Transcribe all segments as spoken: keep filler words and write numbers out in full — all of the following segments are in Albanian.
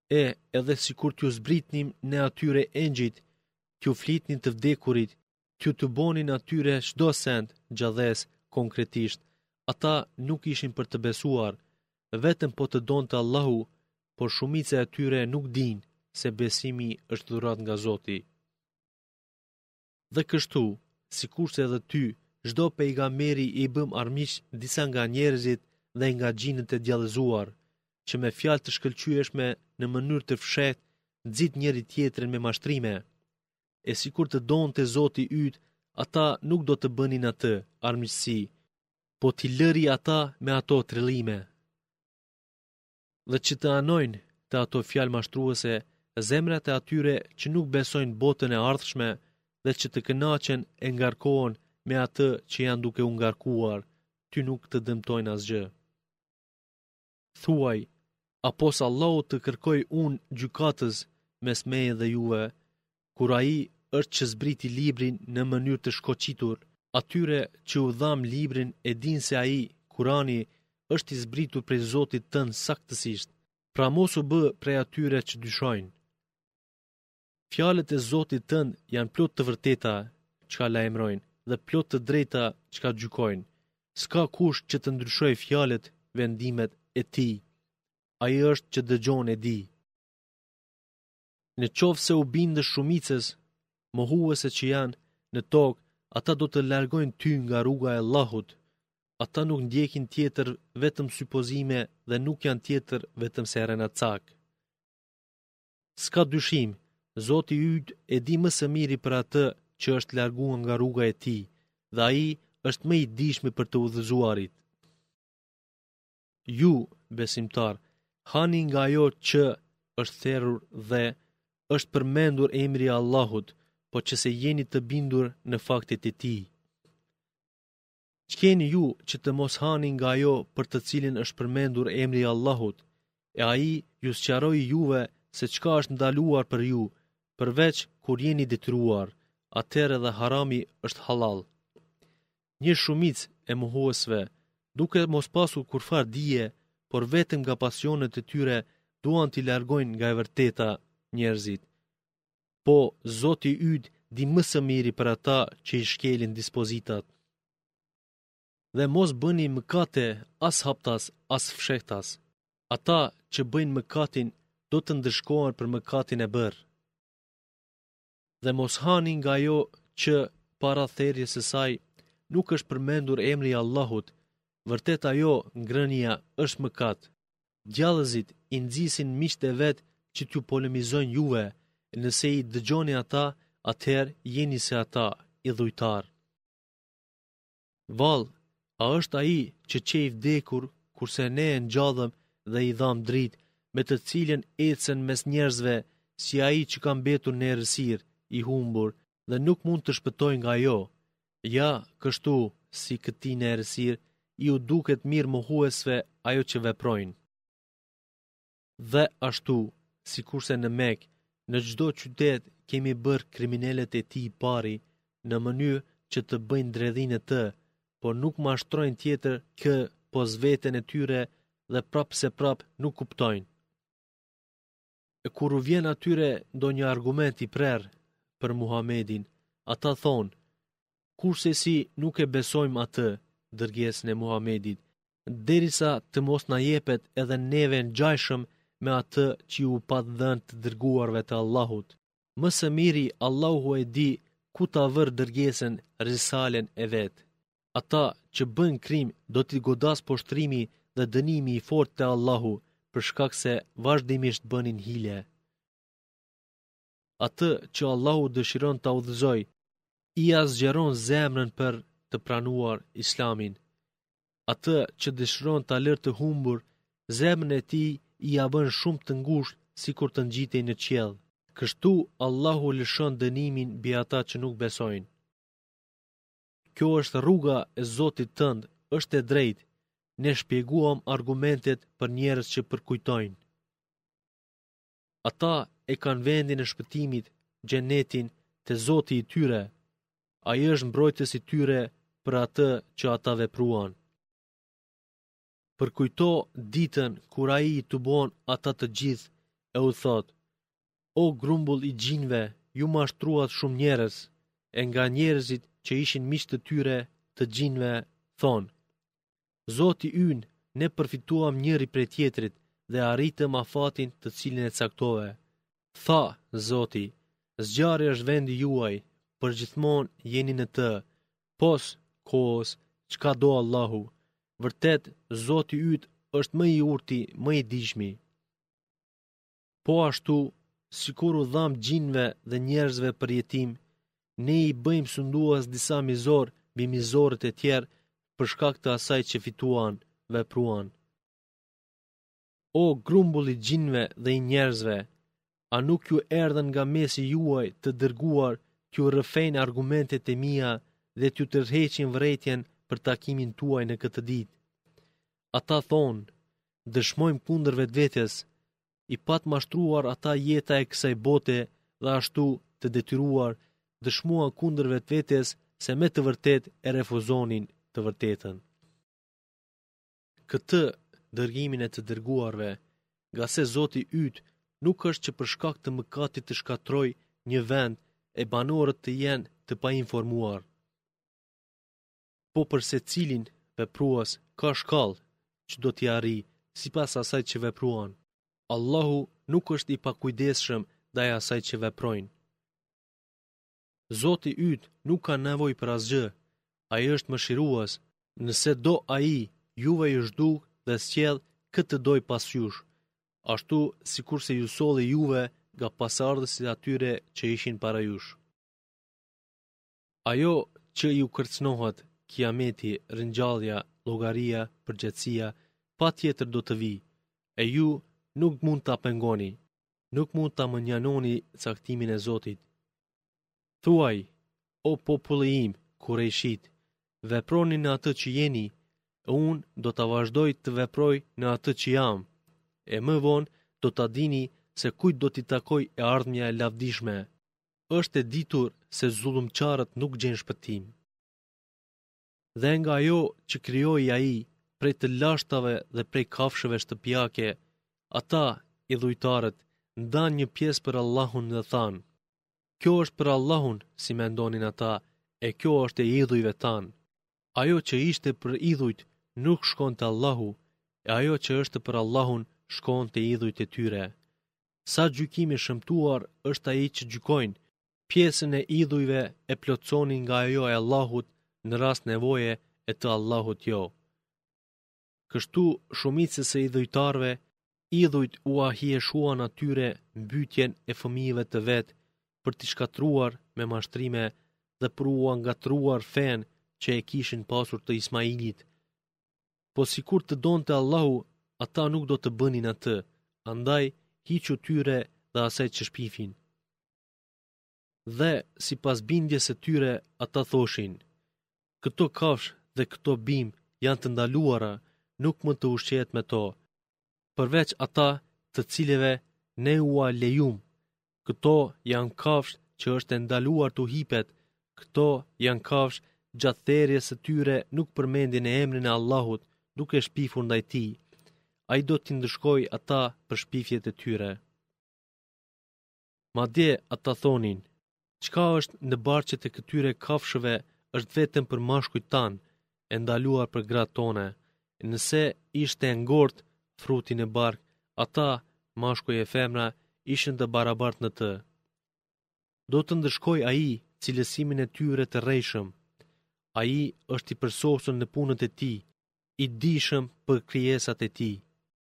E, edhe sikur t'ju zbritnim ne atyre engjit, t'ju flitnin të vdekurit, t'ju të bonin atyre çdo send gjallës konkretisht, ata nuk ishin për të besuar, vetëm po të donte Allahu, por shumica e tyre nuk dinë se besimi është dhurat nga Zoti. Dhe kështu, sikurse edhe ty, çdo pejgamberi i bëm armiq disa nga njerëzit dhe nga gjinët e djallëzuar, që me fjalë të shkëlqyeshme në mënyrë të fshehtë nxit njëri tjetrin me mashtrime. E sikur të donte Zoti yt, ata nuk do të bënin atë armiqësi, po t'i lëri ata me ato trellime. Dhe që të anojnë të ato fjalë mashtruese zemrat e atyre që nuk besojnë botën e ardhshme dhe që të kënaqen e ngarkohen me atë që janë duke u ngarkuar, ty nuk të dëmtojnë asgjë. Thuaj, apo sa Allahu të kërkoj unë gjykatës mes meje dhe juve, kur ai është që zbriti librin në mënyrë të shkoqitur, atyre që u dham librin e din se ai, Kurani, është i zbritur prej Zotit tënd saktësisht, pra mos u bë prej atyre që dyshojnë. Fjalët e Zotit tënd janë plot të vërteta, çka lajmërojnë, dhe plot të drejta çka gjykojnë. S'ka kush që të ndryshoj fjalët, vendimet e tij. Ai është që dëgjon e di. Në qoftë se u bindë shumicës, mohuese që janë në tokë, ata do të largojnë ty nga rruga e Allahut. Ata nuk ndjekin tjetër vetëm supozime dhe nuk janë tjetër vetëm se renacak. S'ka dyshim, Zoti yt e di më së miri për atë që është larguar nga rruga e tij, dhe ai është më i dijshmi për të udhëzuarit. Ju, besimtar, hani nga ajo që është therrur dhe është përmendur emri i Allahut, po që se jeni të bindur në faktet e tij. Ç'keni ju që të mos hani nga ajo për të cilin është përmendur emri i Allahut, e ai ju sqaroi juve se çka është ndaluar për ju, përveç kur jeni detyruar, atëherë edhe harami është halal. Një shumicë e mohuesve, duke mos pasur kurfar dije, por vetëm nga pasionet e tyre, duan t'i largojnë nga e vërteta njerëzit. Po, Zoti yt di më së miri për ata që i shkelin dispozitat. Dhe mos bëni mëkate as haptas, as fshehtas. Ata që bëjnë mëkatin do të ndëshkohen për mëkatin e bërë. Dhe mos hani nga ajo që para therrjes së saj nuk është përmendur emri i Allahut, vërtet ajo ngrënia është mëkat. Djallëzit i nxisin miqtë e vet që t'ju polemizojnë juve, nëse i dëgjoni ata, atëherë jeni se ata, i dhujtar. Vall, a është ai që qe i vdekur, kurse ne e ngjallëm dhe i dham dritë, me të cilën ecën mes njerëzve, si ai që ka mbetur në errësirë, i humbur, dhe nuk mund të shpëtojë nga ajo. Ja, kështu, si këtij në errësirë, ju duket mirë mohuesve ajo që veprojnë. Dhe ashtu, sikurse në Mekë, në çdo qytet kemi bërë kriminalet e tij pari, në mënyrë që të bëjnë dredhin e të, por nuk mashtrojnë tjetër kë pos veten e tyre dhe prap se prap nuk kuptojnë. E kur u vjen atyre ndonjë argument i prerë për Muhamedin, ata thonë, kurse si nuk e besojmë atë, dërgesën e Muhamedit, derisa të mos na jepet edhe neve ngjajshëm me atë që ju pat dhënë të dërguarve të Allahut. Më së miri Allahu e di ku ta vër dërgesën risalen e vet. Ata që bën krim do t'i godas poshtrimi dhe dënimi i fortë te Allahu për shkak se vazhdimisht bënin hile. Atë që Allahu dëshiron ta udhëzoj, i azgjeron zemrën për të pranuar Islamin. Atë që dëshiron ta lërë të humbur, zemrën e tij i ja bën shumë të ngushtë sikur të ngjitej në qiell. Kështu Allahu lëshon dënimin mbi ata që nuk besojnë. Kjo është rruga e Zotit tënd, është e drejtë. Ne shpjeguam argumentet për njerëz që përkujtojnë. Ata e kanë vendin e shpëtimit, xhenetin, te Zoti i tyre. Ai është mbrojtës i tyre për atë që ata vepruan. Përkujto ditën kur ai i tubon ata të gjithë e u thot: O grumbull i gjinve, ju mashtruat shumë njerëz. E nga njerëzit që ishin miq të tyre të gjinve thonë: Zoti ynë, ne përfituam njëri prej tjetrit dhe arritëm afatin të cilin e caktove. Tha Zoti: Zjarri është vendi juaj, përgjithmonë jeni në të, pos kohës çka do Allahu. Vërtet, Zoti yt është më i urti, më i dijshmi. Po ashtu, sikur u dham gjinve dhe njerëzve për jetim, ne i bëjmë sunduas disa mizor mbi mizorët e tjerë për shkak të asaj që fituan, vepruan. O grumbull i gjinve dhe i njerëzve, a nuk ju erdhen nga mesi juaj të dërguar t'ju rrëfejnë argumentet e mia dhe t'ju tërheqin vërejtjen për takimin tuaj në këtë ditë? Ata thonë: Dëshmojmë kundër vetvetes, i pat mashtruar ata jeta e kësaj bote dhe ashtu të detyruar dëshmuan kundër vetvetes se me të vërtet e refuzonin të vërtetën. Këtë dërgimin e të dërguarve, nga se Zoti yt nuk është që për shkak të mëkatit të shkatroj një vend e banorët të jenë të painformuar. Po për secilin veprues ka shkallë që do t'i arrijë sipas asaj që vepruan. Allahu nuk është i pakujdesshëm ndaj asaj që veprojnë. Zoti yt nuk ka nevojë për asgjë. Ai është mëshirues. Nëse do ai, juve ju zhduk dhe sjell këtë doj pas jush, ashtu sikur se ju solli juve nga pasardhësit atyre që ishin para jush. Ajo që ju kërcënohet, kiameti, ringjallja, llogaria, përgjegjësia, patjetër do të vijë, e ju nuk mund ta pengoni, nuk mund ta mënjanoni caktimin e Zotit. Thuaj, o populli im, Kurejshit, veproni në atë që jeni, e unë do ta vazhdoj të veproj në atë që jam, e më vonë do ta dini se kujt do t'i takoj e ardhmja e lavdishme. Është e ditur se zullumçarët nuk gjejnë shpëtim. Dhe nga ajo që krijoi ai, prej të lashtave dhe prej kafshëve shtëpiake, ata, idhujtarët, ndan një pjesë për Allahun dhe thanë: Kjo është për Allahun, si mendonin ata, e kjo është e idhujve tanë. Ajo që ishte për idhujt nuk shkon te Allahu, e ajo që është për Allahun shkon te idhujt e tyre. Sa gjykimi shëmtuar është ai që gjykojnë, pjesën e idhujve e plotsonin nga ajo e Allahut në rast nevoje e të Allahut jo. Kështu shumicës e idhujtarve, idhujt u ahieshuan atyre mbytjen e fëmijëve të vet për t'i shkatruar me mashtrime dhe për u angatruar fen që e kishin pasur të Ismailit. Po sikur të donte Allahu, ata nuk do të bënin atë, andaj hiqu tyre dhe asaj që shpifin. Dhe si pas bindjes e tyre, ata thoshin: Këto kafsh dhe këto bim janë të ndaluara, nuk më të ushqehet me to, përveç ata të cileve ne ua lejum. Këto janë kafsh që është e ndaluar të hipet, këto janë kafsh gjatë therrjes së tyre nuk përmendin e emrin e Allahut, duke shpifur ndaj tij. Ai do t'i ndëshkoj ata për shpifjet e tyre. Madje ata thonin: Çka është në barqet e këtyre kafshëve është vetëm për mashkujt tan, e ndaluar për gratë tone. Nëse ishte e ngort fruti në bark, ata, mashkuj e femra, ishin të barabartë në të. Do të ndëshkoj ai cilësimin e tyre të rrejshëm. Ai është i përsosur në punët e tij, i dijshëm për krijesat e tij.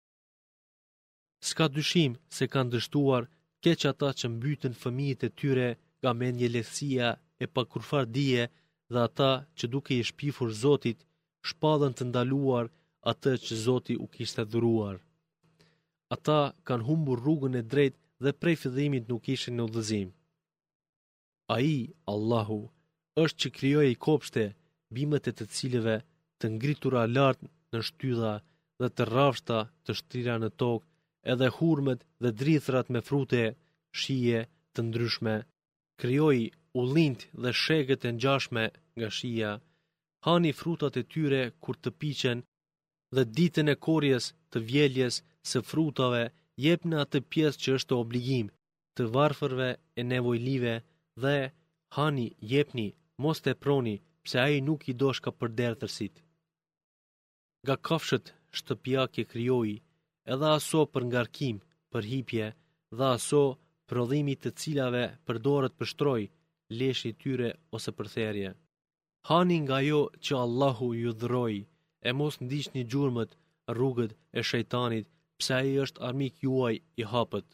S'ka dyshim se kanë dështuar keq ata që mbytën fëmijët e tyre nga mendje lehtësia e pakurfar dije dhe ata që duke i shpifur Zotit, shpallën të ndaluar atë që Zoti u kishte dhuruar. Ata kanë humbur rrugën e drejtë dhe prej fillimit nuk ishin në udhëzim. Ai, Allahu, është që krijoi kopshte, bimët e të cilëve të ngritura lart në shtylla dhe të rrafshta të shtrira në tokë, edhe hurmet dhe drithrat me frute, shije të ndryshme. Krijoi ullinjt dhe shegët e ngjashme nga shija. Hani frutat e tyre kur të piqen, dhe ditën e korjes të vjeljes së frutave jepni atë pjesë që është obligim të varfërve e nevojlive dhe hani, jepni, mos teproni, pse ai nuk i do shkapërderdhësit. Nga kafshët shtëpiake krijoi edhe aso për ngarkim, për hipje, dhe aso prodhimi të cilave përdoret për shtroj, leshi i tyre ose për therrje. Hani nga ajo që Allahu ju dhuroi, e mos ndiqni gjurmët, rrugët e shejtanit, pse ai është armik juaj i hapët.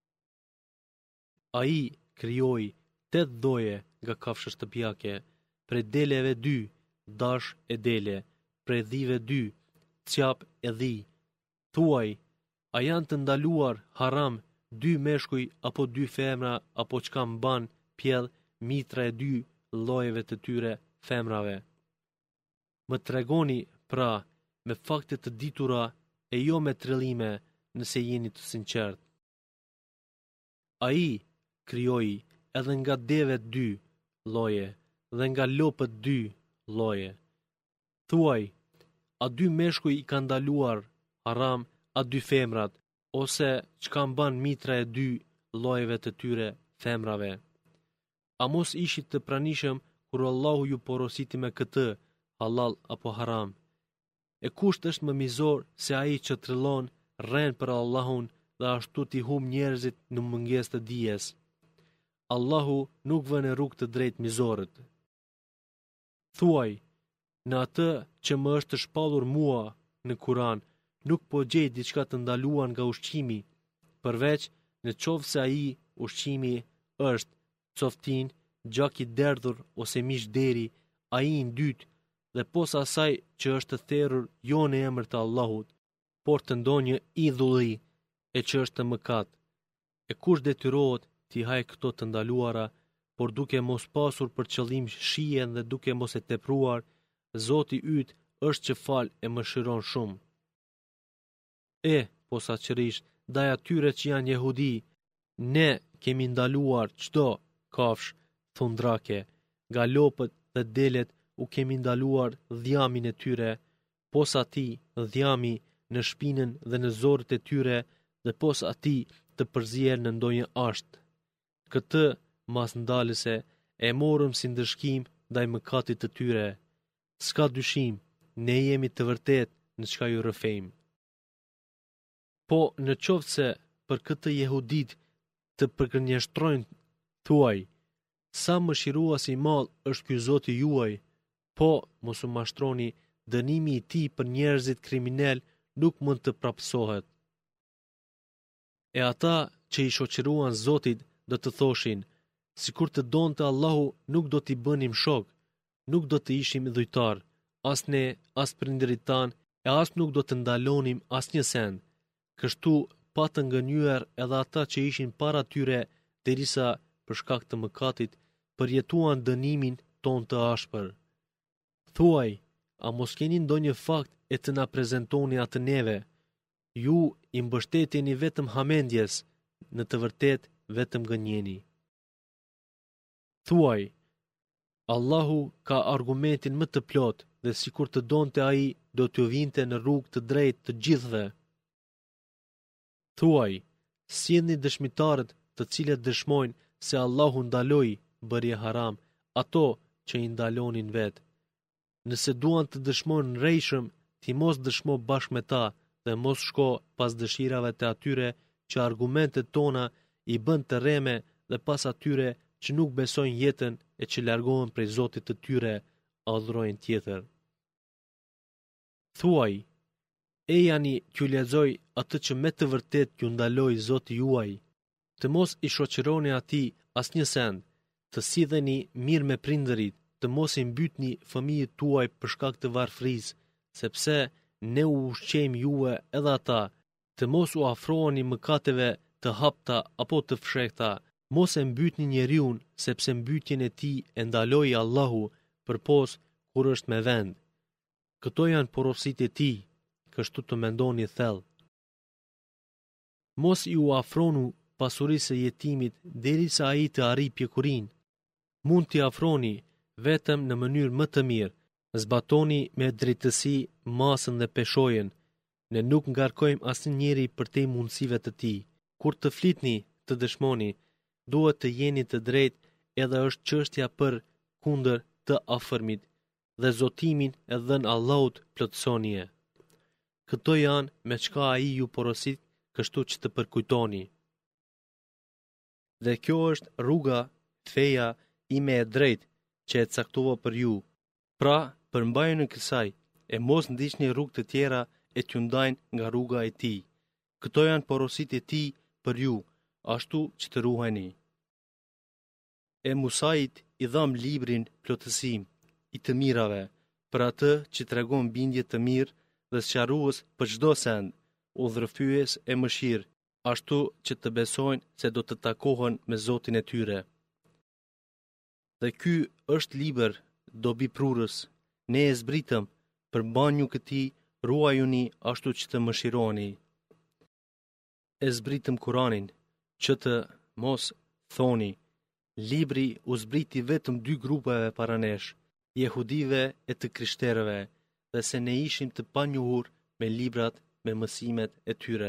Ai krijoi tet lloje nga kafshë shtëpiake, prej deleve dy, dash e dele, prej dhive dy, cjap e dhi. Thuaj, a janë të ndaluar haram dy meshkuj apo dy femra apo çka mban pjell mitra e dy llojeve të tyre femrave? Më tregoni pra me fakte të ditura e jo me trellime, nëse jeni të sinqert. Ai krijoi edhe nga devet dy lloje dhe nga lopët dy lloje. Thuaj, a dy meshkuj i ka ndaluar haram a dy femrat, ose çka mban mitra e dy llojeve të tyre femrave? A mos ishit të pranishëm kur Allahu ju porositi me këtë, halal apo haram? E kusht është më mizor se ai që trellon, rren për Allahun dhe ashtu t'i hum njerëzit në mungesë të dijes. Allahu nuk vën në rrugë të drejtë mizorët. Thuaj, në atë që më është shpallur mua në Kur'an, nuk po gjej diçka të ndaluar nga ushqimi, përveç në qoftë se ai ushqimi është coftin, gjak i derdhur ose mish deri, ai i dytë, dhe posa asaj që është therrur jo në emër të Allahut, por të ndonjë idhulli e që është mëkat. E kush detyrohet t'i haj këto të ndaluara, por duke mos pasur për qëllim shijen dhe duke mos e tepruar, Zoti yt është që fal e mëshiron shumë. E, posaçërisht, ndaj atyre që janë jehudi, ne kemi ndaluar çdo kafsh thundrake, nga lopët dhe delet u kemi ndaluar dhjamin e tyre, posa ti dhjami në shpinën dhe në zorët e tyre dhe posa ti të përzier në ndonjë asht. Këtë mas ndalëse e morëm si ndëshkim ndaj mëkatit të tyre. S'ka dyshim, ne jemi të vërtet në çka ju rrëfejmë. Po në qoftë se për këtë jehudit të përgënjeshtrojnë, thuaj, sa mëshirues i madh është ky Zoti juaj, po mos u mashtroni, dënimi i tij për njerëzit kriminal nuk mund të prapësohet. E ata që i shoqëruan Zotit do të thoshin, sikur të donte Allahu nuk do t'i bënim shok, nuk do të ishim dhujtar, as ne, as prindërit tan, e as nuk do të ndalonim as një send. Kështu pa të ngënjyer edhe ata që ishin para tyre, derisa për shkak të mëkatit përjetuan dënimin ton të ashpër. Thuaj, a mos keni ndonjë fakt e të na prezentoni atë neve? Ju i mbështetjeni vetëm hamendjes, në të vërtet vetëm gënjeni. Thuaj, Allahu ka argumentin më të plot dhe sikur të donte ai do t'ju vinte në rrugë të drejtë të gjithëve. Thuaj, sjellni dëshmitarët të cilët dëshmojnë se Allahu ndaloi bërje haram, ato që i ndalonin vetë. Nëse duan të dëshmojnë rrejshëm, ti mos dëshmo bashkë me ta dhe mos shko pas dëshirave të atyre që argumentet tona i bën të rreme dhe pas atyre që nuk besojnë jetën e që largohen prej Zotit të tyre, adhurojnë tjetër. Thuaj, e jani t'ju lexoj atë që me të vërtet t'ju ndaloi Zoti juaj, të mos i shoqëroni atij asnjë send, të sidheni mirë me prindërit, të mos i mbytni fëmijët tuaj për shkak të varfërisë, sepse ne u ushqejmë juve edhe ata, të mos u afroheni mëkateve të hapta apo të fshehta, mos e mbytni njeriun, sepse mbytjen e tij e ndaloi Allahu përpos kur është me vend. Këto janë porositë e tij, kështu të mendoni thellë. Mos i u afronu pasurisë së jetimit derisa ai të arrijë pjekurinë. Mund t'i afroni vetëm në mënyrë më të mirë. Zbatoni me drejtësi masën dhe peshojën. Ne nuk ngarkojmë asnjë njeri për te mundësive të tij. Kur të flitni, të dëshmoni, duhet të jeni të drejtë, edhe është çështja për kundër të afërmit, dhe zotimin e dhën Allahut plotësoni-e. Këto janë me çka ai ju porosit, kështu që të përkujtoni. Dhe kjo është rruga, feja ime e drejtë që e caktova për ju. Pra, përmbajuni kësaj, e mos ndiqni rrugë të tjera e t'ju ndajnë nga rruga e tij. Këto janë porositë e tij për ju, ashtu që të ruheni. E Musait i dham librin plotësim i të mirave, për atë që tregon bindje të mirë dhe sqarues për çdo send, udhërfyes e mëshirë, ashtu që të besojnë se do të takohen me Zotin e tyre. Dhe ky është libër dobi prurës, ne e zbritëm, përbani këtij, ruajuni ashtu që të mëshironi. E zbritëm Kuranin, që të mos thoni, libri u zbriti vetëm dy grupeve para nesh, jehudive e të krishterëve, dhe se ne ishim të panjohur me librat me mësimet e tyre.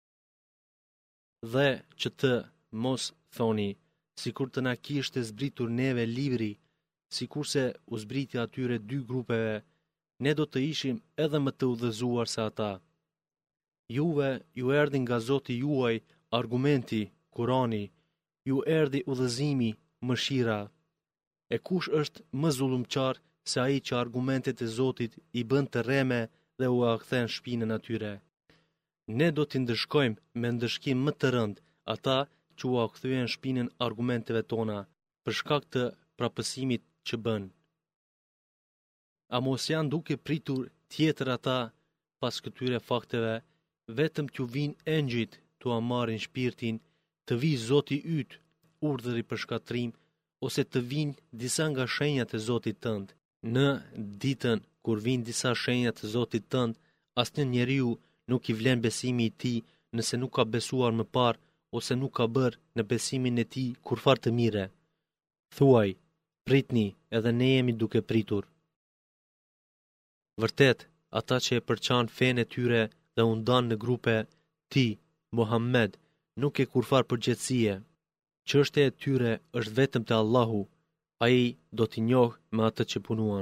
Dhe që të mos thoni, sikur të na kishte zbritur neve libri, sikurse u zbriti atyre dy grupeve, ne do të ishim edhe më të udhëzuar se ata. Juve ju erdhi nga Zoti juaj argumenti, Kurani, ju erdhi udhëzimi, mëshira. E kush është më zullumqar se ai që argumentet e Zotit i bën të rreme dhe u kthen shpinën atyre? Ne do t'i ndëshkojmë me ndëshkim më të rënd ata që u kthyen shpinën argumenteve tona për shkak të prapësimit që bën. A mos janë duke pritur tjetër ata pas këtyre fakteve, vetëm t'ju vinë engjëjt t'u marrin shpirtin, të vi Zoti yt, urdhëri për shkatrim, ose të vinë disa nga shenjat e Zotit tënd. Në ditën kur vinë disa shenjat e Zotit tënd, asnjë njeriu nuk i vlen besimi i tij nëse nuk ka besuar më parë ose nuk ka bërë në besimin e tij kurfar të mire. Thuaj, pritni, edhe ne jemi duke pritur. Vërtet, ata që e përçan fenë e tyre dhe u ndan në grupe, ti, Muhammed, nuk e kurfar përgjegjësie. Çështja e tyre është vetëm te Allahu, ai do t'i njohë me atë që punuan.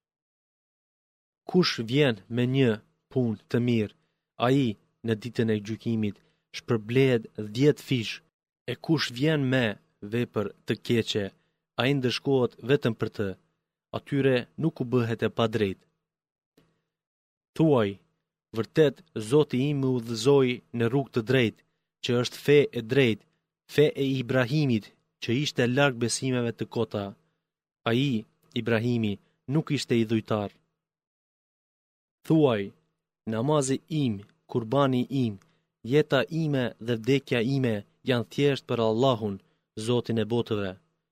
Kush vjen me një punë të mirë, ai në ditën e gjykimit shpërblehet dhjetë fish, e kush vjen me vepër të keqe, ai ndëshkohet vetëm për të. Atyre nuk u bëhet e padrejtë. Thuaj, vërtet Zoti im më udhëzoi në rrugë të drejtë, që është fe e drejtë, fe e Ibrahimit, që ishte larg besimeve të kota. Ai, Ibrahimi, nuk ishte idhujtar. Thuaj, namazi im, kurbani im, jeta ime dhe vdekja ime janë thjesht për Allahun, Zotin e botëve.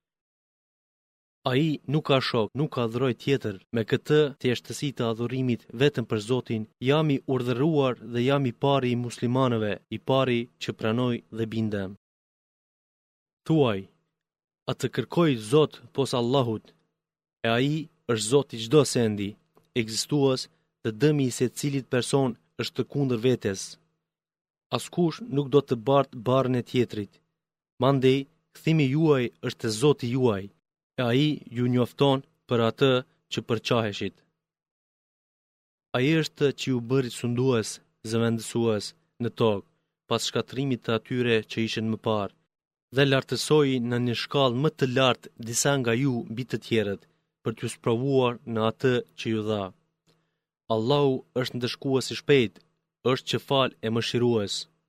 Ai nuk ka shok, nuk ka adhuroj tjetër, me këtë thjeshtësi të adhurimit vetëm për Zotin, jam i urdhëruar dhe jam i pari i muslimanëve, i pari që pranoj dhe bindem. Thuaj, a të kërkoj Zot pos Allahut, e ai është Zot i çdo sendi, ekzistues dhe dëmi i secilit person është të kundër vetes. Askush nuk do të bartë barën e tjetrit. Mandej, kthimi juaj është te Zoti juaj, e ai ju njofton për atë që përqaheshit. Ai është që ju bëri sundues, zëvendësues në tokë, pas shkatrimit të atyre që ishin më parë, dhe lartësoi në një shkallë më të lartë disa nga ju mbi të tjerët, për t'ju sprovuar në atë që ju dha. Allahu është ndëshkues i shpejtë, është që fal e mëshirues.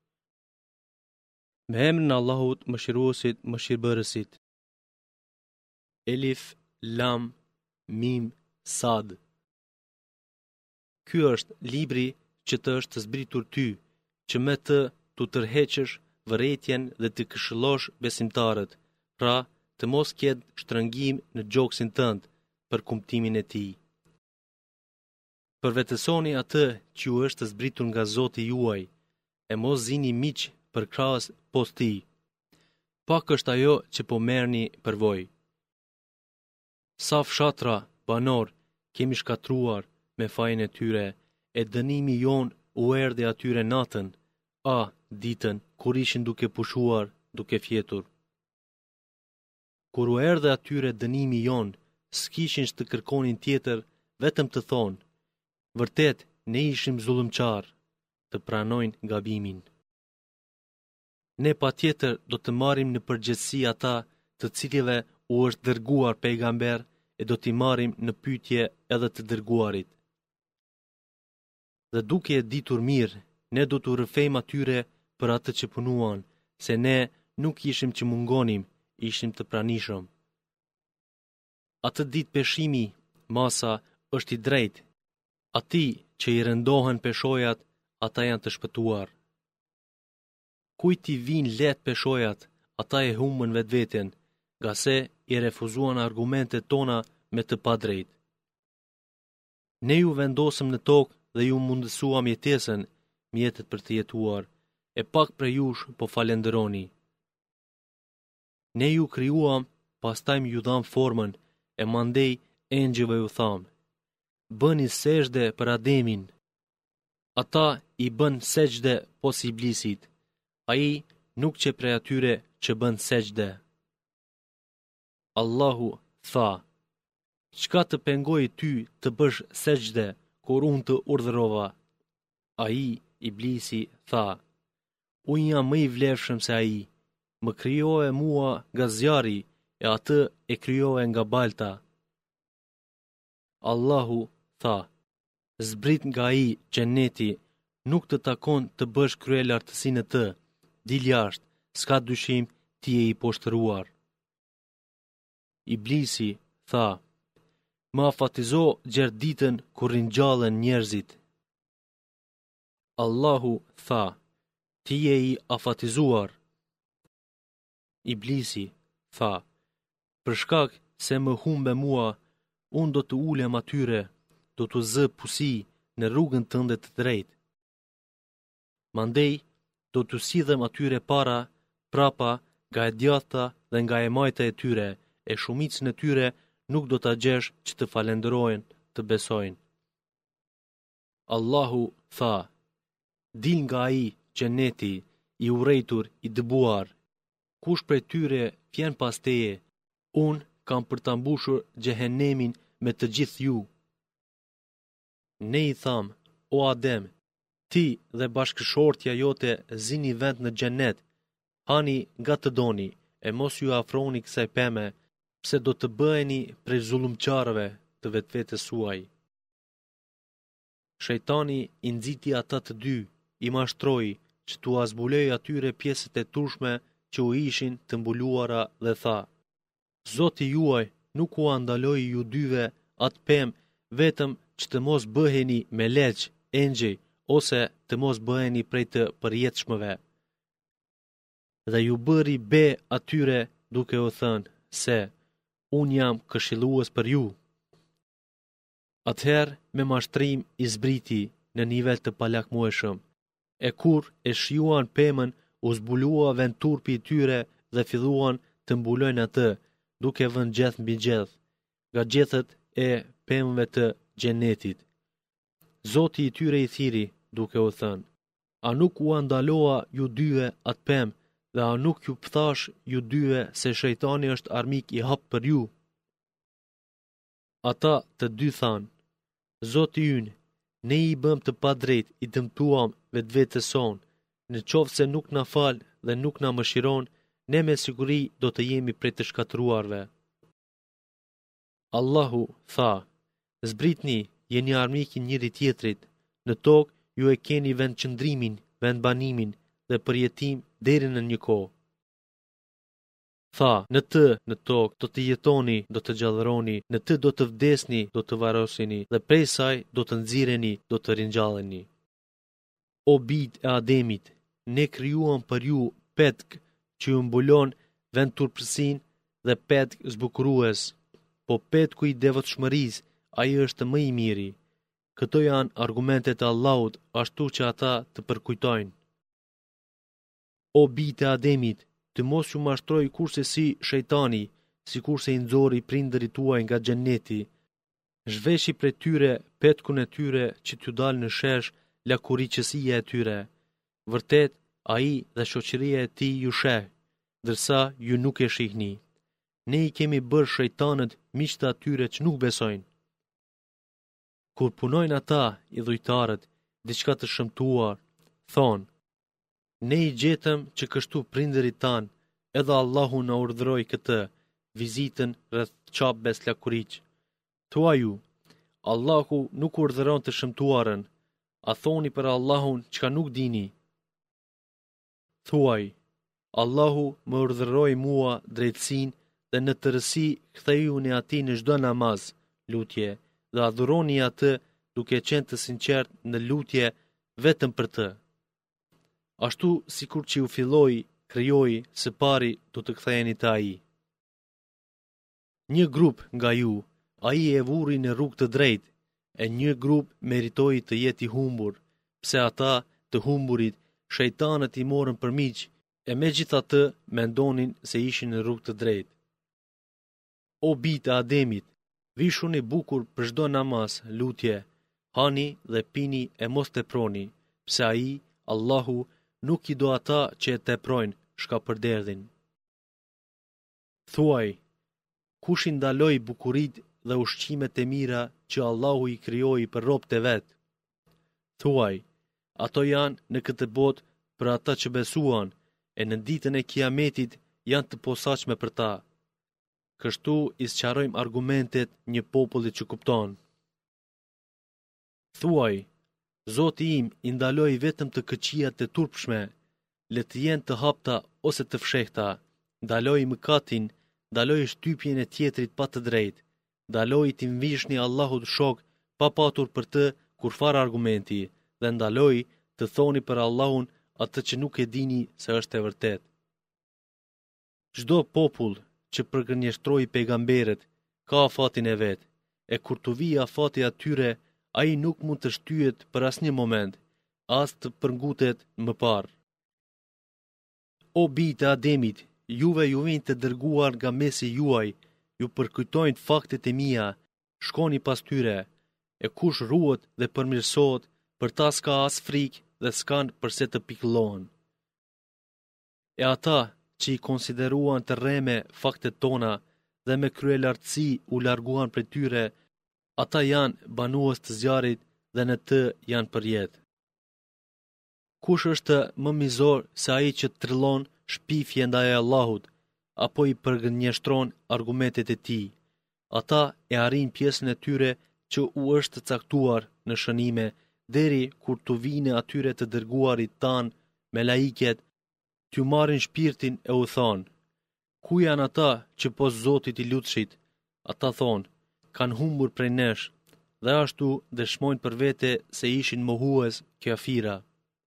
Me emrin e Allahut, mëshiruesit, mëshirbërësit. Elif, Lam, Mim, Sad. Ky është libri që të është zbritur ty, që me të tu tërheqësh vërejtjen dhe të këshillosh besimtarët, pra të mos ketë shtrëngim në gjoksin tënd për kuptimin e tij. Përvetësoni atë që ju është zbritur nga Zoti juaj, e mos zini miq për krahas pos tij. Pak është ajo që po merrni përvojë. Sa fshatra banor kemi shkatruar me fajin e tyre, e dënimi jon u erdhi atyre natën, a ditën kur ishin duke pushuar, duke fjetur. Kur u erdhe atyre dënimi jon, s'kishin që të kërkonin tjetër, vetëm të thonë, vërtet, ne ishim zullumqar, të pranojnë gabimin. Ne pa tjetër do të marim në përgjithësi ata të cilëve u është dërguar pejgamber e do t'i marim në pyetje edhe të dërguarit. Dhe duke e ditur mirë, ne do t'u rrëfejmë atyre për atë që punuan, se ne nuk ishim që mungonim, ishim të pranishëm. Atë ditë peshimi, masa, është i drejtë. Ati që i rëndohen peshojat, ata janë të shpëtuar. Kujt i vinë letë peshojat, ata e humën vetë vetën, nga se i refuzuan argumentet tona me të padrejt. Ne ju vendosëm në tokë dhe ju mundësuam jetesën, mjetet për të jetuar, e pak për jush po falenderoni. Ne ju krijuam, pastaj ju dham formën, e mandej engjëve ju tham, bëni sejdë për Ademin. Ata i bën sejdë pos iblisit, ai nuk që prej atyre që bën sejdë. Allahu tha, çka të pengoj ty të bësh sejdë kur unë të urdhërova? Ai, iblisi, tha, unë jam më i vlefshëm se ai, më krijohe mua nga zjarri e atë e krijohe nga balta. Allahu tha, zbrit nga ai xheneti, nuk të takon të bësh krye lartësi në të, dil jashtë, s'ka dyshim ti je i poshtëruar. Iblisi tha, më afatizo gjatë ditën kur ringjallen njerëzit. Allahu tha, ti je i afatizuar. Iblisi tha, për shkak se më humbe mua, unë do të ulem atyre, do të zë pusi në rrugën tënde të drejtë. Mandej, do të sidhem atyre para, prapa, nga e djathta dhe nga e majta e tyre, e shumicën e tyre nuk do të gjesh që të falenderojnë, të besojnë. Allahu tha, dil nga ai xheneti, i urrejtur, i dëbuar, kush prej tyre vjen pas teje, unë kam për ta mbushur xhehenemin me të gjithë ju. Ne i tham, o Adem, ti dhe bashkëshortja jote zini vend në xhenet, hani nga të doni, e mos ju afroni kësaj peme, pse do të bëheni prej zullumqarëve të vetvetes suaj. Shejtani i nxiti ata të dy, i mashtroi, që t'u azbuloj atyre pjesët e turshme që u ishin të mbuluara dhe tha, Zoti juaj nuk u andaloi ju dyve atë pemë vetëm që të mos bëheni me leq, engjëj, ose të mos bëheni prej të përjetshmëve. Dhe ju bëri be atyre duke u thënë se unë jam këshillues për ju. Atëherë me mashtrim i zbriti në nivel të palakmueshëm, e kur e shijuan pemën, u zbulua vend turpi i tyre dhe filluan të mbulojnë atë, duke vënë gjeth mbi gjeth, nga gjethet e pemëve të xhenetit. Zoti i tyre i thiri, duke u thënë, a nuk u andaloa ju dyve atë pemë, dhe a nuk ju pëthash ju dyve se shejtani është armik i hap për ju? Ata të dy thanë, Zoti ynë, ne i bëm të padrejt, i dëmtuam vetvetes son, në qoftë se nuk na fal dhe nuk na mëshiron, ne me siguri do të jemi prej të shkatruarve. Allahu tha, zbritni, jeni armikin njëri tjetrit, në tokë ju e keni vend qëndrimin, vend banimin dhe përjetim deri në një kohë. Tha, në të, në tokë, do të jetoni, do të gjallëroni, në të do të vdesni, do të varosini, dhe prej saj do të nxirreni, do të ringjalleni. O bijt e Ademit, ne krijuam për ju petk që ju mbulon vend turpësin dhe petk zbukurues, po petku i devotshmërisë, ai është më i miri. Këto janë argumentet e Allahut, ashtu që ata të përkujtojnë. O bijt e Ademit, të mos ju mashtroj kurse si shejtani, si kurse i nxori prindërit tuaj nga xheneti. Zhveshi prej tyre petkun e tyre që t'ju dalë në shesh lakuriqësia e tyre. Vërtet, ai dhe shoqëria e tij ju sheh, ndërsa ju nuk e shihni. Ne i kemi bërë shejtanët miq të atyre që nuk besojnë. Kur punojnë ata, i dhujtarët, diçka të shëmtuar, thonë, ne i gjetëm që kështu prindërit tanë, edhe Allahu na urdhëroi këtë, vizitën rreth çapës lakuriq. Thua ju, Allahu nuk urdhëron të shëmtuarën, a thoni për Allahun çka nuk dini? Thuaj, Allahu më urdhëroi mua drejtësinë dhe në tërësi kthejuni atij në çdo namaz, lutje, dhe adhuroni atë duke qenë të sinqert në lutje vetëm për të. Ashtu sikur që ju filloi, krijoi, së pari do të ktheheni te ai. Një grup nga ju, ai e vuri në rrugë të drejtë, e një grup meritoi të jetë i humbur, pse ata të humburit shejtanët i morën për miq, e megjithatë mendonin se ishin në rrugë të drejtë. O bijtë e Ademit, vishuni bukur për çdo namaz, lutje, hani dhe pini e mos teproni, pse ai, Allahu, nuk i do ata që e teprojnë, shkapërderdhin. Thuaj, kush i ndaloi bukuritë dhe ushqimet e mira që Allahu i krijoi për robët e vet? Thuaj, ato janë në këtë botë për ata që besuan, e në ditën e Kiametit janë të posaçme për ta. Kështu i sqarojmë argumentet një populli që kupton. Thuaj, Zoti im i ndaloi vetëm të këqijat e turpshme, le të jenë të hapta ose të fshehta, ndaloi mëkatin, ndaloi shtypjen e tjetrit pa të drejtë, ndaloi t'i mvishni Allahut shok pa patur për të kurfar argumenti, dhe ndaloi të thoni për Allahun atë që nuk e dini se është e vërtet. Çdo popull që përgënjeshtroi pejgamberët ka afatin e vet, e kur të vijë afati atyre, ai nuk mund të shtyhet për asnjë moment, as të përngutet më parë. O bijtë e Ademit, juve ju vjen të dërguar nga mesi juaj, ju përkujtojnë faktet e mia, shkoni pas tyre, e kush ruhet dhe përmirësohet, për ta s'ka as frikë dhe s'kan përse të pikëllohen. E ata që i konsideruan të rreme faktet tona dhe me kryelartësi u larguan prej tyre, ata janë banues të zjarit dhe në të janë përjetë. Kush është më mizor se ai që trillon shpifje ndaj Allahut, apo i përgënjeshtron argumentet e tij? Ata e arrin pjesën e tyre që u është caktuar në shënime, deri kur të vinë atyre të dërguarit tan me laiket, t'ju marrin shpirtin e u thonë, ku janë ata që pos Zotit i lutshit? Ata thonë, kanë humbur prej nesh, dhe ashtu dëshmojnë për vete se ishin mohues kafira.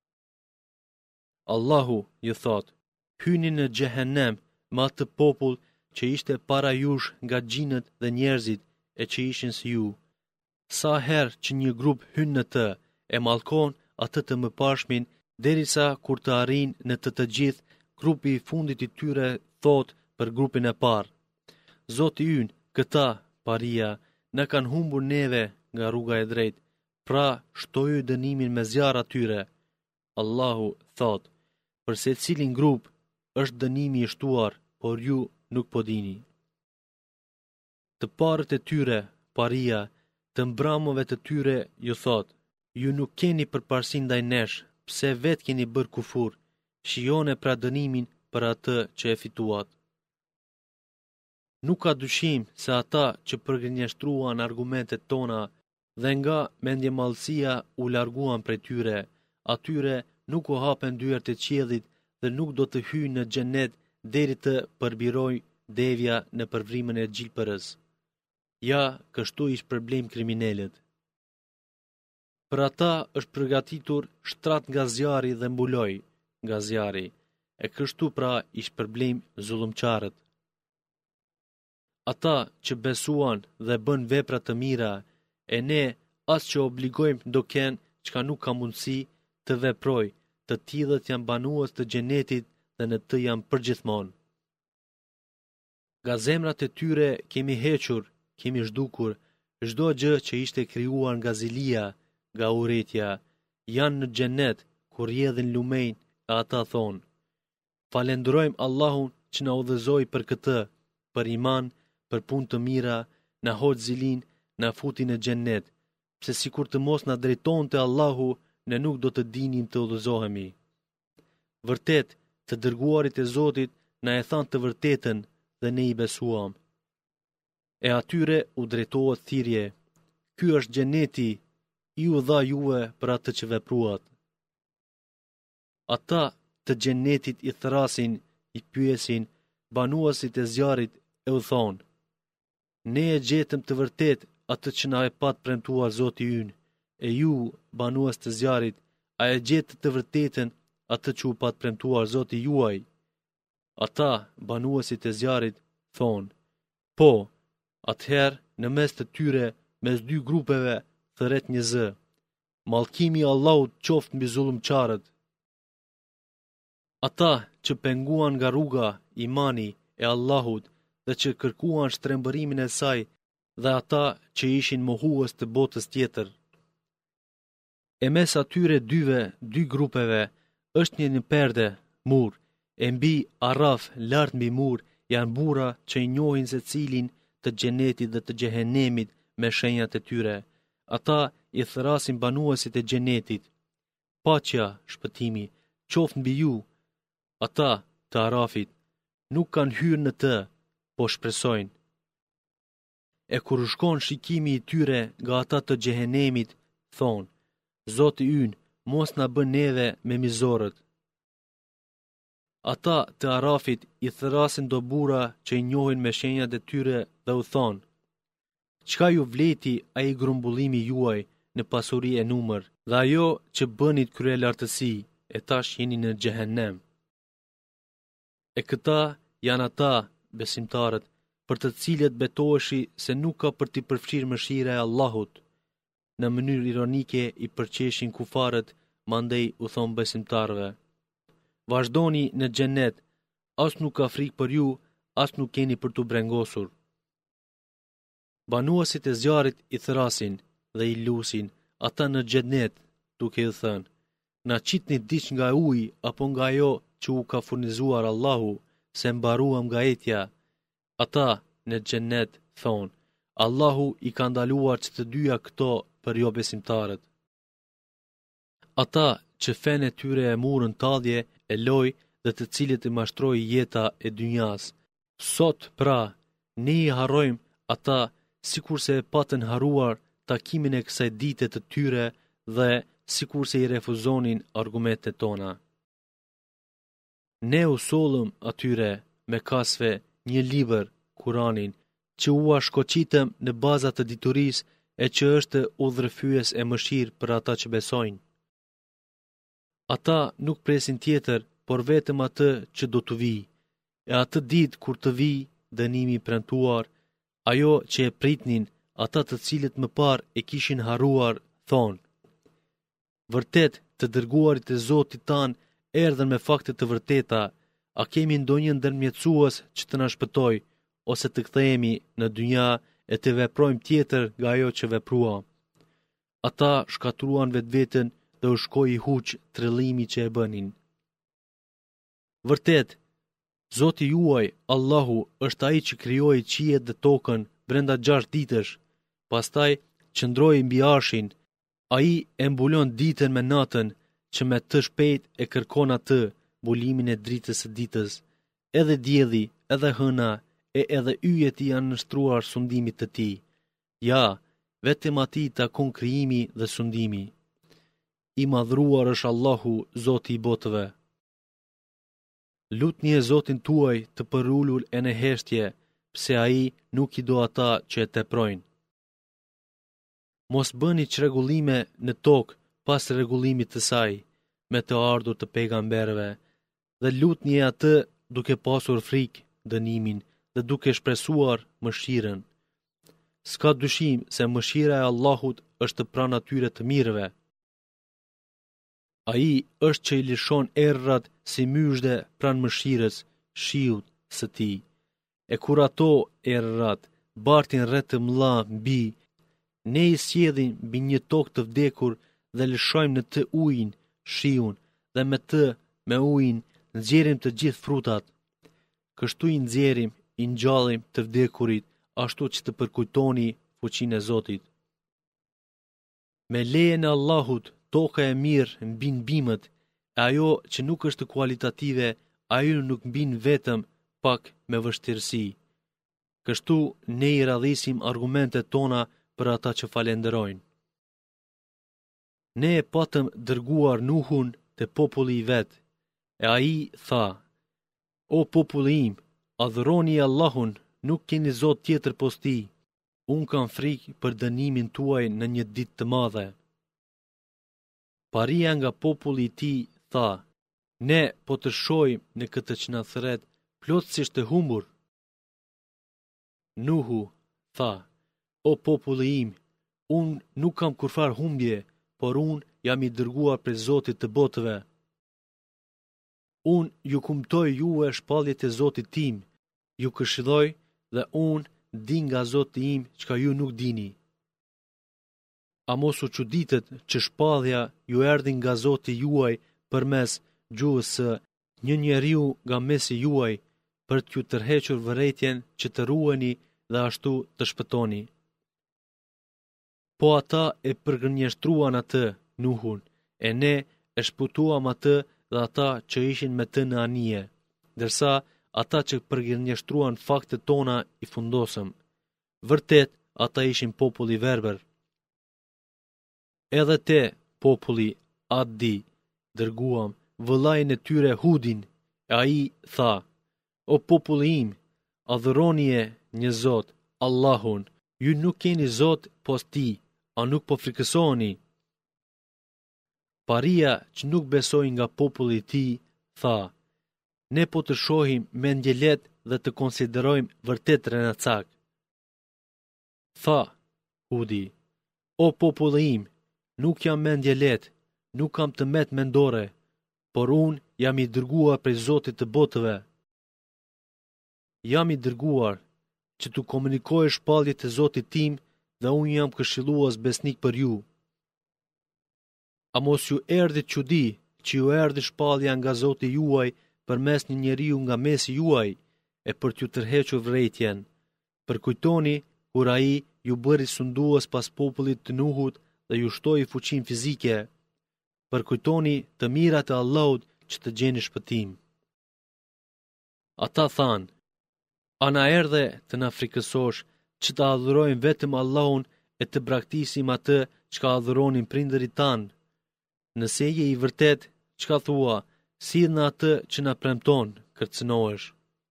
Allahu ju thotë, hyni në xhehenem me atë popull që ishte para jush nga gjinët dhe njerëzit e që ishin si ju. Sa herë që një grup hyn në të, e mallkon atë të mëpashmin, derisa kur të arrin në të të gjithë, grupi i fundit i tyre thot për grupin e parë, Zoti ynë, këta, paria, na kanë humbur neve nga rruga e drejtë, pra shtoju dënimin me zjarr atyre. Allahu thot, për secilin grup është dënimi i shtuar, por ju nuk po dini. Të parët e tyre, paria, të mbramove të tyre ju thot, ju nuk keni përparësi ndaj nesh, pse vet keni bërë kufur, shijone pra dënimin për atë që e fituat. Nuk ka dyshim se ata që përgënjeshtruan argumentet tona dhe nga mendjemallësia u larguan prej tyre, atyre nuk u hapen dyert e qiellit dhe nuk do të hyjnë në xhenet deri të përbirojë devja në përvrimën e gjilpërës. Ja, kështu i shpërblejm kriminalët. Për ata është përgatitur shtrat nga zjarri dhe mbuloj nga zjarri, e kështu pra i shpërblejm zullumçarët. Ata që besuan dhe bën vepra të mira, e ne as që obligojmë doken çka nuk ka mundësi të veproj, të tillët janë banues të xhenetit dhe në të janë përgjithmonë. Nga zemrat e tyre kemi hequr, kemi zhdukur çdo gjë që ishte krijuar nga zilia, nga urrëtia, janë në xhenet kur rrjedhin lumejnë e ata thonë: Falenderojmë Allahun që na udhëzoi për këtë, për iman, për punë të mira, na hoq zilin, na futi në xhenet, pse sikur të mos na drejtonte Allahu, ne nuk do të dinim të udhëzohemi. Vërtet, të dërguarit e Zotit na e thanë të vërtetën dhe ne i besuam. E atyre u drejtohet thirrje: Ky është xheneti, i u dha juve për atë që vepruat. Ata të xhenetit i thrasin, i pyesin banuesit e zjarrit e u thonë: Ne e gjetëm të vërtet atë që na e pat premtuar Zoti ynë, e ju, banues të zjarrit, a e gjetë të vërtetën atë që u pat premtuar Zoti juaj? Ata, banuesit e zjarrit, thonë: Po, atëherë në mes të tyre, mes dy grupeve, thëret një zë: Mallkimi i Allahut qoftë mbi zullumçarët. Ata që penguan nga rruga imani e Allahut dhe që kërkuan shtrembërimin e saj, dhe ata që ishin mohues të botës tjetër. E mes atyre dyve, dy grupeve, është një një perde, mur, e mbi arraf, lart mbi mur, janë burra që i njohin se cilin të xhenetit dhe të xhehenemit me shenjat e tyre. Ata i thrasin banuesit e xhenetit: Paqja, shpëtimi, qoftë mbi ju. Ata të arrafit nuk kanë hyrë në të, po shpresojnë. E kur u shkon shikimi i tyre nga ata të xhehenemit, thonë: Zoti ynë, mos na bën neve me mizorët. Ata të arrafit i thrasin do burra që i njohin me shenjat e tyre dhe u thonë: Çka ju vleti ai grumbullimi juaj në pasuri e numër, dhe ajo që bënit krye lartësi, e tash jeni në xhehenem. E këta janë ata, besimtarët, për të cilët betoheshi se nuk ka për t'i përfshirë mëshira e Allahut. Në mënyrë ironike i përqeshin kufarët, mandej u thon besimtarëve: Vazhdoni në xhenet, as nuk ka frikë për ju, as nuk keni për t'u brengosur. Banuesit e zjarrit i thrasin dhe i lusin ata në xhenet, duke i thënë: Na qitni diç nga uji apo nga ajo që u ka furnizuar Allahu, se mbaruam nga etja. Ata në xhenet thonë: Allahu i ka ndaluar që të dyja këto për jo besimtarët. Ata që fen e tyre e murën tallje e loj dhe të cilët i mashtroi jeta e dynjas. Sot, pra, ne i harrojmë ata sikurse e patën haruar takimin e kësaj dite të tyre dhe sikurse i refuzonin argumentet tona. Ne u sollëm atyre me kasve një libër, Kuranin, që u shkoqitëm në bazat të diturisë e që është udhërfyes e mëshirë për ata që besojnë. Ata nuk presin tjetër, por vetëm atë që do të vi, e atë ditë kur të vi dënimi i premtuar, ajo që e pritnin ata të cilët më parë e kishin harruar, thonë: Vërtet, të dërguarit e Zotit tanë erdhën me fakte të vërteta, a kemi ndonjë ndërmjetësues që të na shpëtoj, ose të kthehemi në dynja e të veprojmë tjetër nga ajo që vepruam. Ata shkatruan vetveten dhe u shkoi i huq tërëllimi që e bënin. Vërtet, Zoti juaj, Allahu, është ai që krijoi qiejt dhe tokën brenda gjashtë ditësh, pastaj qëndroi mbi arshin. Ai e mbulon ditën me natën, që me të shpejt e kërkon atë mbulimin e dritës së ditës. Edhe dielli, edhe hëna, e edhe yjet i janë nështruar sundimit të tij. Ja, vetëm atij takon krijimi dhe sundimi. I madhruar është Allahu, Zoti i botëve. Lutni e Zotin tuaj të përulur e në heshtje, pse ai nuk i do ata që e teprojnë. Mos bëni çrregullime në tokë pas rregullimit të saj, me të ardhur të pejgamberëve, dhe lutni e atë duke pasur frikë dënimin dhe duke shpresuar mëshirën. S'ka dyshim se mëshira e Allahut është pranë atyre të mirëve. Ai është që i lëshon errrat si myshde pranë mëshirës, shiut së tij. E kur ato errrat bartin rreth të mëlla mbi, ne i sjellim mbi një tokë të vdekur dhe lëshojmë në të ujin, shiun, dhe me të, me ujin, nxjerrim të gjithë frutat. Kështu i nxjerrim, i ngjallim të vdekurit, ashtu që të përkujtoni fuqinë e Zotit. Me lejen e Allahut, toka e mirë mbin bimët, e ajo që nuk është kualitative, ajo nuk mbin vetëm pak me vështirësi. Kështu ne i radhisim argumentet tona për ata që falenderojnë. Ne e patëm dërguar Nuhun te populli i vet, e ai tha: O populli im, adhuroni Allahun, nuk keni zot tjetër pos tij. Unë kam frikë për dënimin tuaj në një ditë të madhe. Paria nga populli i tij tha: Ne po të shohim në këtë që na thret plotësisht të humbur. Nuhu tha: O populli im, unë nuk kam kurfar humbje, por unë jam i dërguar prej Zotit të botëve. Unë ju kumtoj juve shpalljet e Zotit tim, ju këshilloj dhe unë di nga Zoti im çka ju nuk dini. A mos u çuditet që shpallja ju erdhi nga Zoti juaj përmes gjuhës së një njeriu nga mesi juaj, për t'ju tërhequr vërejtjen që të ruheni dhe ashtu të shpëtoni. Po ata e përgënjeshtruan atë, Nuhun, e ne e shpëtuam atë dhe ata që ishin me të në anije, ndërsa ata që përgënjeshtruan faktet tona i fundosëm. Vërtet, ata ishin populli verber. Edhe te, populli Adi, dërguam vëllain e tyre Hudin, e ai tha: O populli im, adhuronie një Zot, Allahun, ju nuk keni Zot pos tij, a nuk po frikësoni? Paria që nuk besoi nga populli i tij tha: Ne po të shohim me ndjelet dhe të konsiderojmë vërtet renacak. Tha Hudi: O populli im, nuk jam me ndjelet, nuk kam të met mendore, por unë jam i dërguar prej Zotit të botëve. Jam i dërguar që t'u komunikoj shpalljet e Zotit tim dhe unë jam këshillues besnik për ju. A mos ju erdhi çudi që ju erdhi shpallja nga Zoti juaj përmes një njeriu nga mesi juaj, e për t'ju tërhequr vërejtjen? Përkujtoni kur ai ju bëri sundues pas popullit të Nuhut dhe ju shtoi fuqinë fizike. Përkujtoni të mirat e Allahut që të gjeni shpëtim. Ata thanë: A na erdhe të na frikësosh që të adhurojmë vetëm Allahun e të braktisim atë çka adhuronin prindërit tanë? Nëse je i vërtet, çka thua, sill në atë që na premton, kërcënohesh.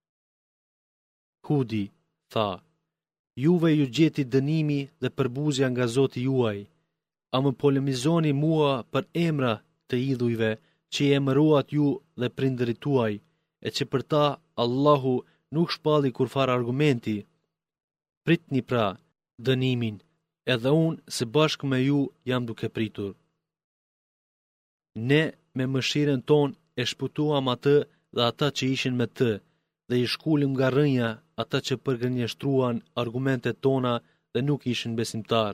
Hudi tha: Juve ju gjeti dënimi dhe përbuzja nga Zoti juaj. A më polemizoni mua për emra të idhujve që i emëruat ju dhe prindërit tuaj, e që për ta Allahu nuk shpalli kurfar argumenti. Pritni pra dënimin, edhe unë së bashkë me ju jam duke pritur. Ne me mëshiren ton e shpëtuam atë dhe ata që ishin me të, dhe i shkullim nga rënja ata që përgënjeshtruan argumentet tona dhe nuk ishin besimtar.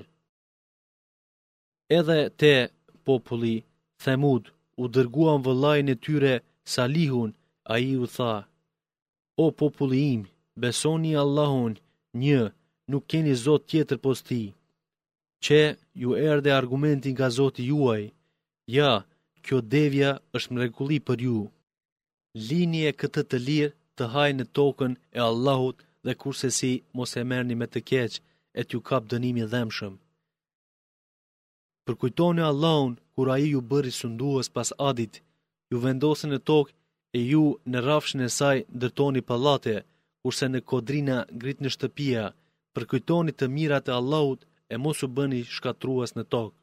Edhe te populli Themud u dërguan vëllain e tyre Salihun, a i u tha: O populli im, besoni Allahun, një, nuk keni Zot tjetër pos tij. Që ju erdhe argumenti nga Zoti juaj, ja, kjo devja është mrekulli për ju. Lini e këtë të lirë të hajë në tokën e Allahut dhe kurse si mos e merrni me të keq, e t'ju kap dënimi dhemshëm. Përkujtoni Allahun kur ai ju bëri sundues pas Adit, ju vendosën në tokë e ju në rrafshin e saj ndërtoni pallate, kurse në kodrina ngritni shtëpia. Përkujtoni të mirat e Allahut e mos u bëni shkatrues në tokë.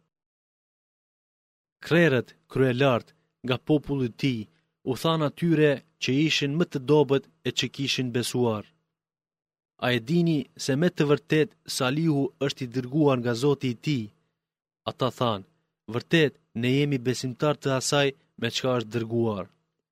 Krerët kryelart nga populli i tij u thanë atyre që ishin më të dobët e që kishin besuar: A e dini se me të vërtet Salihu është i dërguar nga Zoti i tij? Ata thanë: Vërtet, ne jemi besimtar të asaj me çka është dërguar.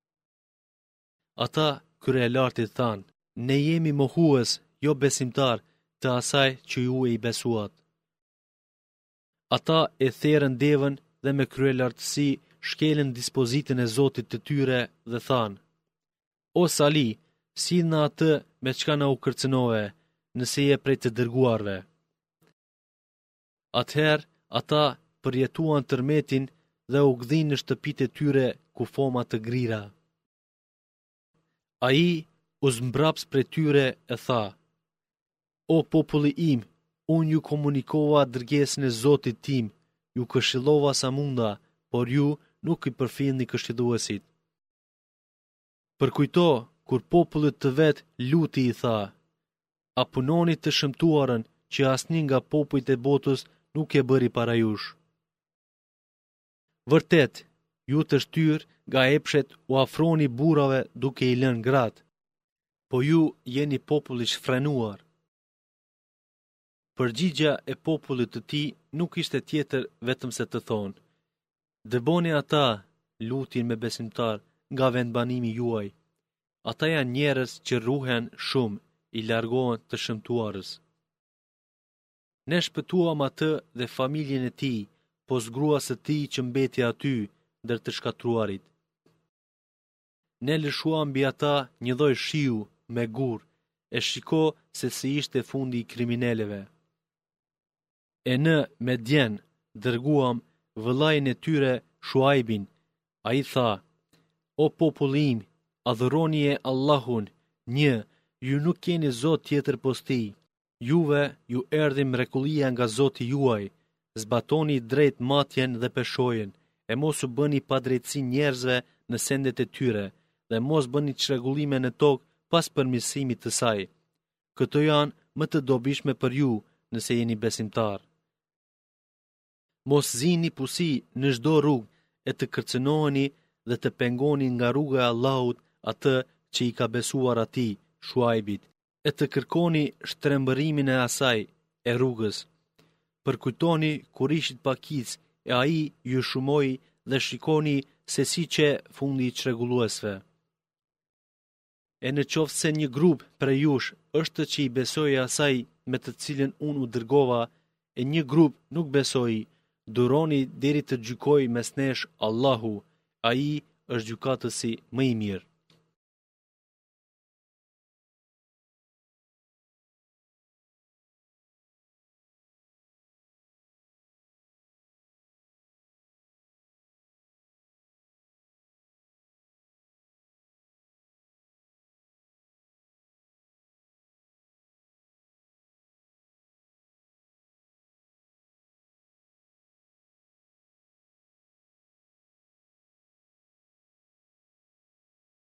Ata kryelartit thanë: Ne jemi mohues, jo besimtar të asaj që ju e i besuat. Ata e therën devën dhe me kryelartësi shkelën dispozitën e Zotit të tyre dhe thanë: O Sali, sill na atë me çka na u kërcënove, nëse je prej të dërguarve. Atëherë ata përjetuan tërmetin dhe u gdhin në shtëpitë e tyre ku foma të grira. Ai u zmbraps prej tyre e tha: O populli im, unë ju komunikova dërgesën e Zotit tim, ju këshillova sa munda, por ju nuk i përfillni këshilluesit. Përkujto kur popullit të vet luti i tha: A punoni të shëmtuarën që asnjë nga popujt e botës nuk e bëri para jush. Vërtet, ju të shtyr nga epshet u afroni burrave duke i lënë gratë, po ju jeni popull i shfrenuar. Përgjigja e popullit të tij nuk ishte tjetër vetëm se të thonë: Dëboni ata, lutin me besimtar, nga vendbanimi juaj. Ata janë njerëz që ruhen shumë, i largohen të shëmtuarës. Ne shpëtuam atë dhe familjen e tij, po zgruas së tij që mbeti aty ndër të shkatruarit. Ne lëshuam mbi ata një lloj shiu me gur, e shiko se si ishte fundi i kriminalëve. E në Medjen dërguam vëllain e tyre Shuaibin. Ai tha: O populli im, adhuroni e Allahun, një, ju nuk keni zot tjetër pos tij. Juve ju erdhi mrekullia nga Zoti juaj, zbatoni drejt matjen dhe peshojën, e mos u bëni padrejtësi njerëzve në sendet e tyre, dhe mos bëni çrregullime në tokë pas përmirësimit të saj. Këto janë më të dobishme për ju nëse jeni besimtar. Mos zini pusi në çdo rrugë e të kërcënoheni dhe të pengoni nga rruga e Allahut atë që i ka besuar atij, Shuaibit, e të kërkoni shtrembërimin e asaj, e rrugës. Përkujtoni kur ishit pakic e ai ju shumoi dhe shikoni se si që fundi i çrregulluesve. E në qoftë se një grup prej jush është që i besoi asaj me të cilën unë u dërgova, e një grup nuk besoi, duroni deri të gjykojë mes nesh Allahu, ai është gjykatësi më i mirë.